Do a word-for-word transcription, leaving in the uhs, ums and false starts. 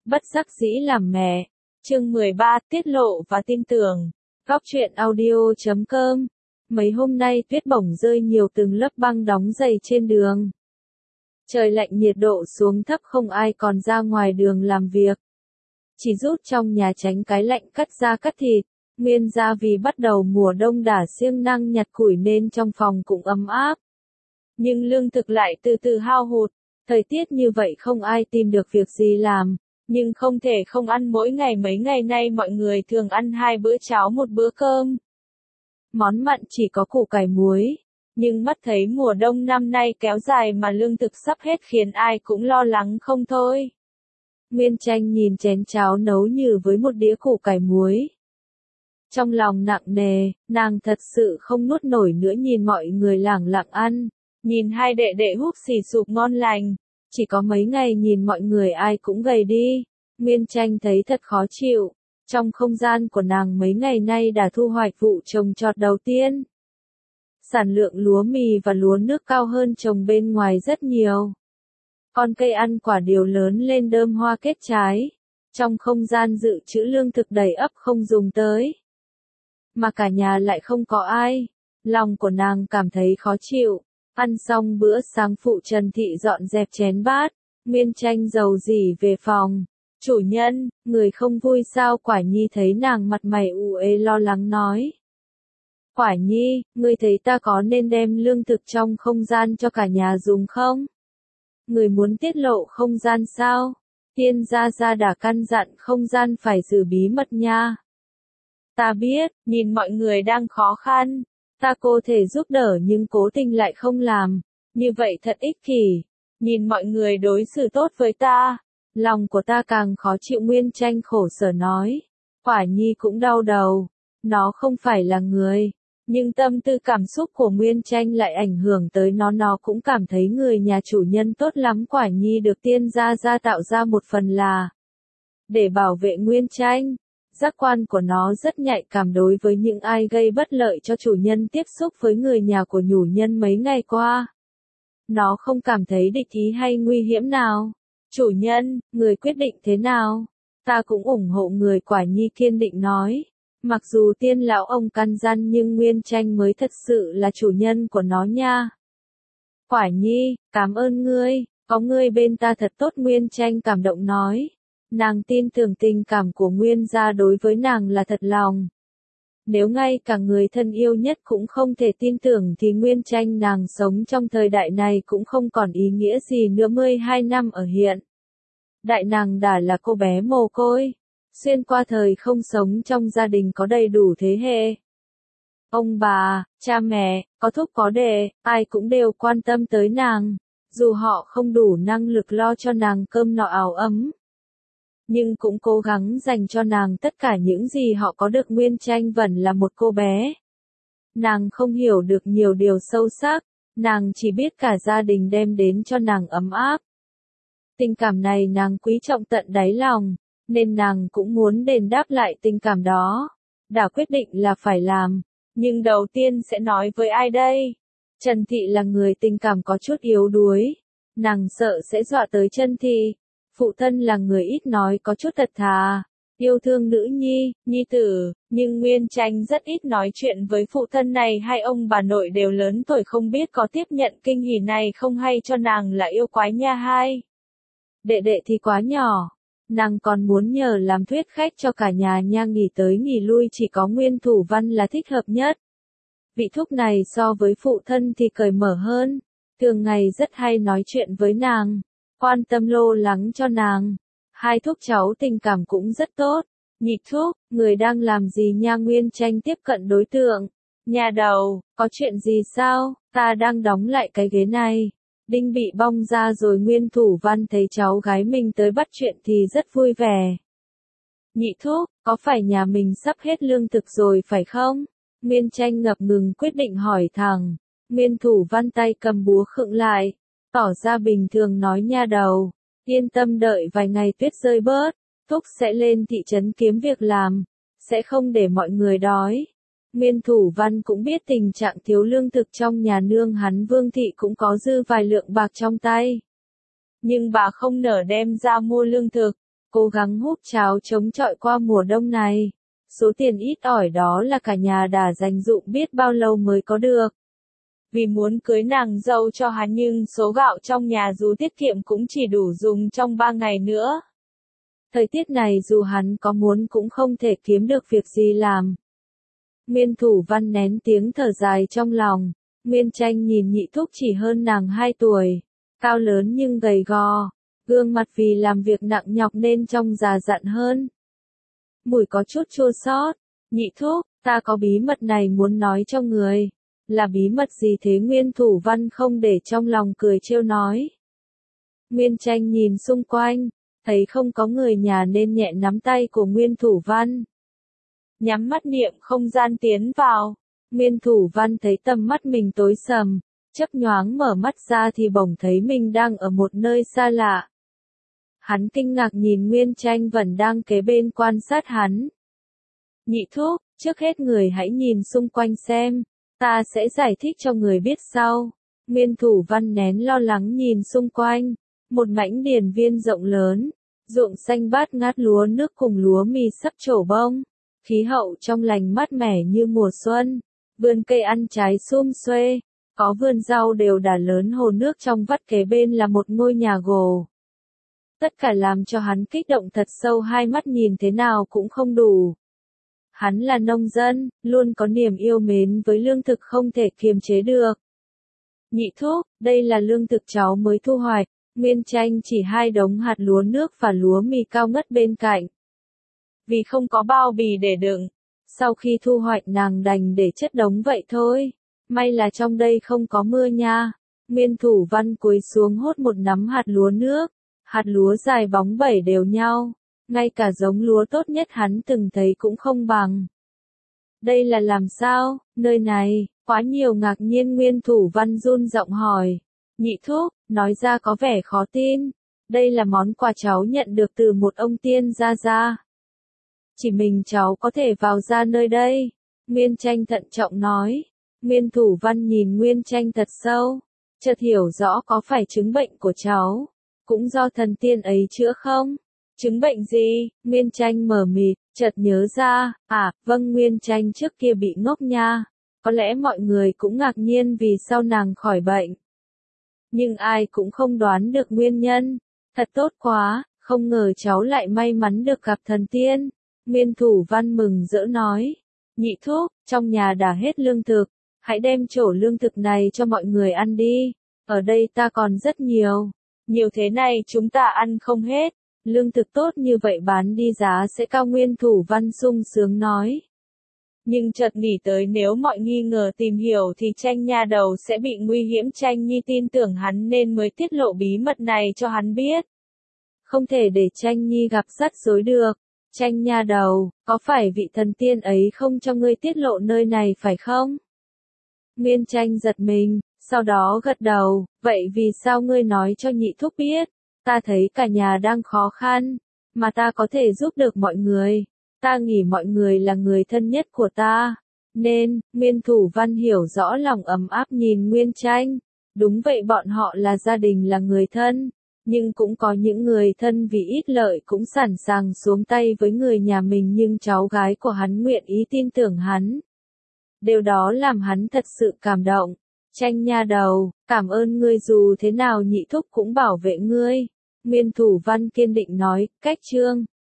Bất đắc dĩ làm mẹ. Chương mười ba, tiết lộ và tin tưởng. Góc truyện audio chấm com. Mấy hôm nay tuyết bổng rơi nhiều, từng lớp băng đóng dày trên đường. Trời lạnh, nhiệt độ xuống thấp, không ai còn ra ngoài đường làm việc. Chỉ rút trong nhà tránh cái lạnh, cắt da cắt thịt. Nguyên gia vì bắt đầu mùa đông đã siêng năng nhặt củi nên trong phòng cũng ấm áp. Nhưng lương thực lại từ từ hao hụt. Thời tiết như vậy không ai tìm được việc gì làm. Nhưng không thể không ăn mỗi ngày, mấy ngày nay mọi người thường ăn hai bữa cháo một bữa cơm. Món mặn chỉ có củ cải muối. Nhưng mắt thấy mùa đông năm nay kéo dài mà lương thực sắp hết khiến ai cũng lo lắng không thôi. Nguyên Tranh nhìn chén cháo nấu như với một đĩa củ cải muối. Trong lòng nặng nề, nàng thật sự không nuốt nổi nữa, nhìn mọi người lẳng lặng ăn. Nhìn hai đệ đệ húp xì sụp ngon lành. Chỉ có mấy ngày nhìn mọi người ai cũng gầy đi. Nguyên Tranh thấy thật khó chịu. Trong không gian của nàng mấy ngày nay đã thu hoạch vụ trồng trọt đầu tiên. Sản lượng lúa mì và lúa nước cao hơn trồng bên ngoài rất nhiều. Con cây ăn quả đều lớn lên, đơm hoa kết trái. Trong không gian dự trữ lương thực đầy ắp không dùng tới. Mà cả nhà lại không có ai. Lòng của nàng cảm thấy khó chịu. Ăn xong bữa sáng, phụ Trần Thị dọn dẹp chén bát. Nguyên Tranh dầu dỉ về phòng. Chủ nhân, người không vui sao? Quả Nhi thấy nàng mặt mày u uế lo lắng nói. Quả Nhi, ngươi thấy ta có nên đem lương thực trong không gian cho cả nhà dùng không? Người muốn tiết lộ không gian sao? Tiên gia gia đã căn dặn không gian phải giữ bí mật nha. Ta biết, nhìn mọi người đang khó khăn. Ta có thể giúp đỡ nhưng cố tình lại không làm. Như vậy thật ích kỷ. Nhìn mọi người đối xử tốt với ta. Lòng của ta càng khó chịu. Nguyên Tranh khổ sở nói. Quả Nhi cũng đau đầu. Nó không phải là người. Nhưng tâm tư cảm xúc của Nguyên Tranh lại ảnh hưởng tới nó. Nó cũng cảm thấy người nhà chủ nhân tốt lắm. Quả Nhi được tiên gia gia tạo ra một phần là để bảo vệ Nguyên Tranh. Giác quan của nó rất nhạy cảm đối với những ai gây bất lợi cho chủ nhân. Tiếp xúc với người nhà của chủ nhân mấy ngày qua, nó không cảm thấy địch ý hay nguy hiểm nào. Chủ nhân, người quyết định thế nào? Ta cũng ủng hộ người. Quả Nhi kiên định nói. Mặc dù tiên lão ông căn dặn nhưng Nguyên Tranh mới thật sự là chủ nhân của nó nha. Quả Nhi, cảm ơn ngươi, có ngươi bên ta thật tốt. Nguyên Tranh cảm động nói. Nàng tin tưởng tình cảm của Nguyên gia đối với nàng là thật lòng. Nếu ngay cả người thân yêu nhất cũng không thể tin tưởng thì Nguyên Tranh nàng sống trong thời đại này cũng không còn ý nghĩa gì nữa. mười hai năm ở hiện đại, nàng đã là cô bé mồ côi, xuyên qua thời không sống trong gia đình có đầy đủ thế hệ. Ông bà, cha mẹ, có thúc có đệ, ai cũng đều quan tâm tới nàng. Dù họ không đủ năng lực lo cho nàng cơm no áo ấm, nhưng cũng cố gắng dành cho nàng tất cả những gì họ có được. Nguyên Tranh vẫn là một cô bé. Nàng không hiểu được nhiều điều sâu sắc, nàng chỉ biết cả gia đình đem đến cho nàng ấm áp. Tình cảm này nàng quý trọng tận đáy lòng, nên nàng cũng muốn đền đáp lại tình cảm đó. Đã quyết định là phải làm, nhưng đầu tiên sẽ nói với ai đây? Trần Thị là người tình cảm có chút yếu đuối, nàng sợ sẽ dọa tới Trần Thị. Phụ thân là người ít nói, có chút thật thà, yêu thương nữ nhi, nhi tử, nhưng Nguyên Tranh rất ít nói chuyện với phụ thân này. Hai ông bà nội đều lớn tuổi, không biết có tiếp nhận kinh hỉ này không hay cho nàng là yêu quái nha. Hai đệ đệ thì quá nhỏ, nàng còn muốn nhờ làm thuyết khách cho cả nhà nha, nghỉ tới nghỉ lui chỉ có Nguyên Thủ Văn là thích hợp nhất. Vị thúc này so với phụ thân thì cởi mở hơn, thường ngày rất hay nói chuyện với nàng, quan tâm lo lắng cho nàng. Hai thúc cháu tình cảm cũng rất tốt. Nhị thúc, người đang làm gì nha? Nguyên Tranh tiếp cận đối tượng. Nhà đầu, có chuyện gì sao? Ta đang đóng lại cái ghế này. Đinh bị bong ra rồi. Nguyên Thủ Văn thấy cháu gái mình tới bắt chuyện thì rất vui vẻ. Nhị thúc, có phải nhà mình sắp hết lương thực rồi phải không? Nguyên Tranh ngập ngừng quyết định hỏi thẳng. Nguyên Thủ Văn tay cầm búa khựng lại, tỏ ra bình thường nói nha đầu, yên tâm đợi vài ngày tuyết rơi bớt, thúc sẽ lên thị trấn kiếm việc làm, sẽ không để mọi người đói. Nguyên Thủ Văn cũng biết tình trạng thiếu lương thực trong nhà nương hắn. Vương Thị cũng có dư vài lượng bạc trong tay, nhưng bà không nỡ đem ra mua lương thực. cố gắng húp cháo chống chọi qua mùa đông này. Số tiền ít ỏi đó là cả nhà đã dành dụm biết bao lâu mới có được. Vì muốn cưới nàng dâu cho hắn nhưng số gạo trong nhà dù tiết kiệm cũng chỉ đủ dùng trong ba ngày nữa. Thời tiết này dù hắn có muốn cũng không thể kiếm được việc gì làm. Nguyên Thủ Văn nén tiếng thở dài trong lòng. Nguyên Tranh nhìn Nhị Thúc chỉ hơn nàng hai tuổi, cao lớn nhưng gầy gò, gương mặt vì làm việc nặng nhọc nên trông già dặn hơn. Mùi có chút chua xót. Nhị Thúc, ta có bí mật này muốn nói cho người. Là bí mật gì thế? Nguyên Thủ Văn không để trong lòng cười trêu nói. Nguyên Tranh nhìn xung quanh, thấy không có người nhà nên nhẹ nắm tay của Nguyên Thủ Văn. Nhắm mắt niệm không gian tiến vào. Nguyên Thủ Văn thấy tầm mắt mình tối sầm, chớp nhoáng mở mắt ra thì bỗng thấy mình đang ở một nơi xa lạ. Hắn kinh ngạc nhìn Nguyên Tranh vẫn đang kế bên quan sát hắn. Nhị Thúc, trước hết người hãy nhìn xung quanh xem, ta sẽ giải thích cho người biết sau. Nguyên Thủ Văn nén lo lắng nhìn xung quanh, một mảnh điền viên rộng lớn, ruộng xanh bát ngát lúa nước cùng lúa mì sắp trổ bông, khí hậu trong lành mát mẻ như mùa xuân, vườn cây ăn trái sum xuê, có vườn rau đều đà lớn, hồ nước trong vắt kế bên là một ngôi nhà gồ. Tất cả làm cho hắn kích động thật sâu, hai mắt nhìn thế nào cũng không đủ. Hắn là nông dân, luôn có niềm yêu mến với lương thực không thể kiềm chế được. Nhị Thúc, đây là lương thực cháu mới thu hoạch. Nguyên Tranh chỉ hai đống hạt lúa nước và lúa mì cao ngất bên cạnh. Vì không có bao bì để đựng, sau khi thu hoạch nàng đành để chất đống vậy thôi. May là trong đây không có mưa nha. Nguyên Thủ Văn cúi xuống hốt một nắm hạt lúa nước. Hạt lúa dài bóng bẩy đều nhau. Ngay cả giống lúa tốt nhất hắn từng thấy cũng không bằng. Đây là làm sao? Nơi này, quá nhiều ngạc nhiên. Nguyên Thủ Văn run giọng hỏi. Nhị Thúc, nói ra có vẻ khó tin. Đây là món quà cháu nhận được từ một ông tiên gia gia. Chỉ mình cháu có thể vào ra nơi đây. Nguyên Tranh thận trọng nói. Nguyên Thủ Văn nhìn Nguyên Tranh thật sâu. Chợt hiểu rõ có phải chứng bệnh của cháu cũng do thần tiên ấy chữa không? Chứng bệnh gì? Nguyên Tranh mờ mịt, chợt nhớ ra, à, vâng, Nguyên Tranh trước kia bị ngốc nha. Có lẽ mọi người cũng ngạc nhiên vì sao nàng khỏi bệnh. Nhưng ai cũng không đoán được nguyên nhân. Thật tốt quá, không ngờ cháu lại may mắn được gặp thần tiên. Nguyên Thủ Văn mừng rỡ nói. Nhị Thúc, trong nhà đã hết lương thực. Hãy đem chỗ lương thực này cho mọi người ăn đi. Ở đây ta còn rất nhiều. Nhiều thế này chúng ta ăn không hết. Lương thực tốt như vậy bán đi giá sẽ cao. Nguyên Thủ Văn sung sướng nói. Nhưng chợt nghĩ tới nếu mọi nghi ngờ tìm hiểu thì Tranh nha đầu sẽ bị nguy hiểm. Tranh Nhi tin tưởng hắn nên mới tiết lộ bí mật này cho hắn biết. Không thể để Tranh Nhi gặp rắc rối được. Tranh nha đầu, có phải vị thần tiên ấy không cho ngươi tiết lộ nơi này phải không? Nguyên Tranh giật mình, sau đó gật đầu. Vậy vì sao ngươi nói cho Nhị Thúc biết? Ta thấy cả nhà đang khó khăn, mà ta có thể giúp được mọi người. Ta nghĩ mọi người là người thân nhất của ta. Nên, Nguyên Thủ Văn hiểu rõ lòng ấm áp nhìn Nguyên Tranh. Đúng vậy, bọn họ là gia đình, là người thân. Nhưng cũng có những người thân vì ít lợi cũng sẵn sàng xuống tay với người nhà mình, nhưng cháu gái của hắn nguyện ý tin tưởng hắn. Điều đó làm hắn thật sự cảm động. Tranh nha đầu, cảm ơn ngươi, dù thế nào Nhị Thúc cũng bảo vệ ngươi. Nguyên Thủ Văn kiên định nói. Cách chương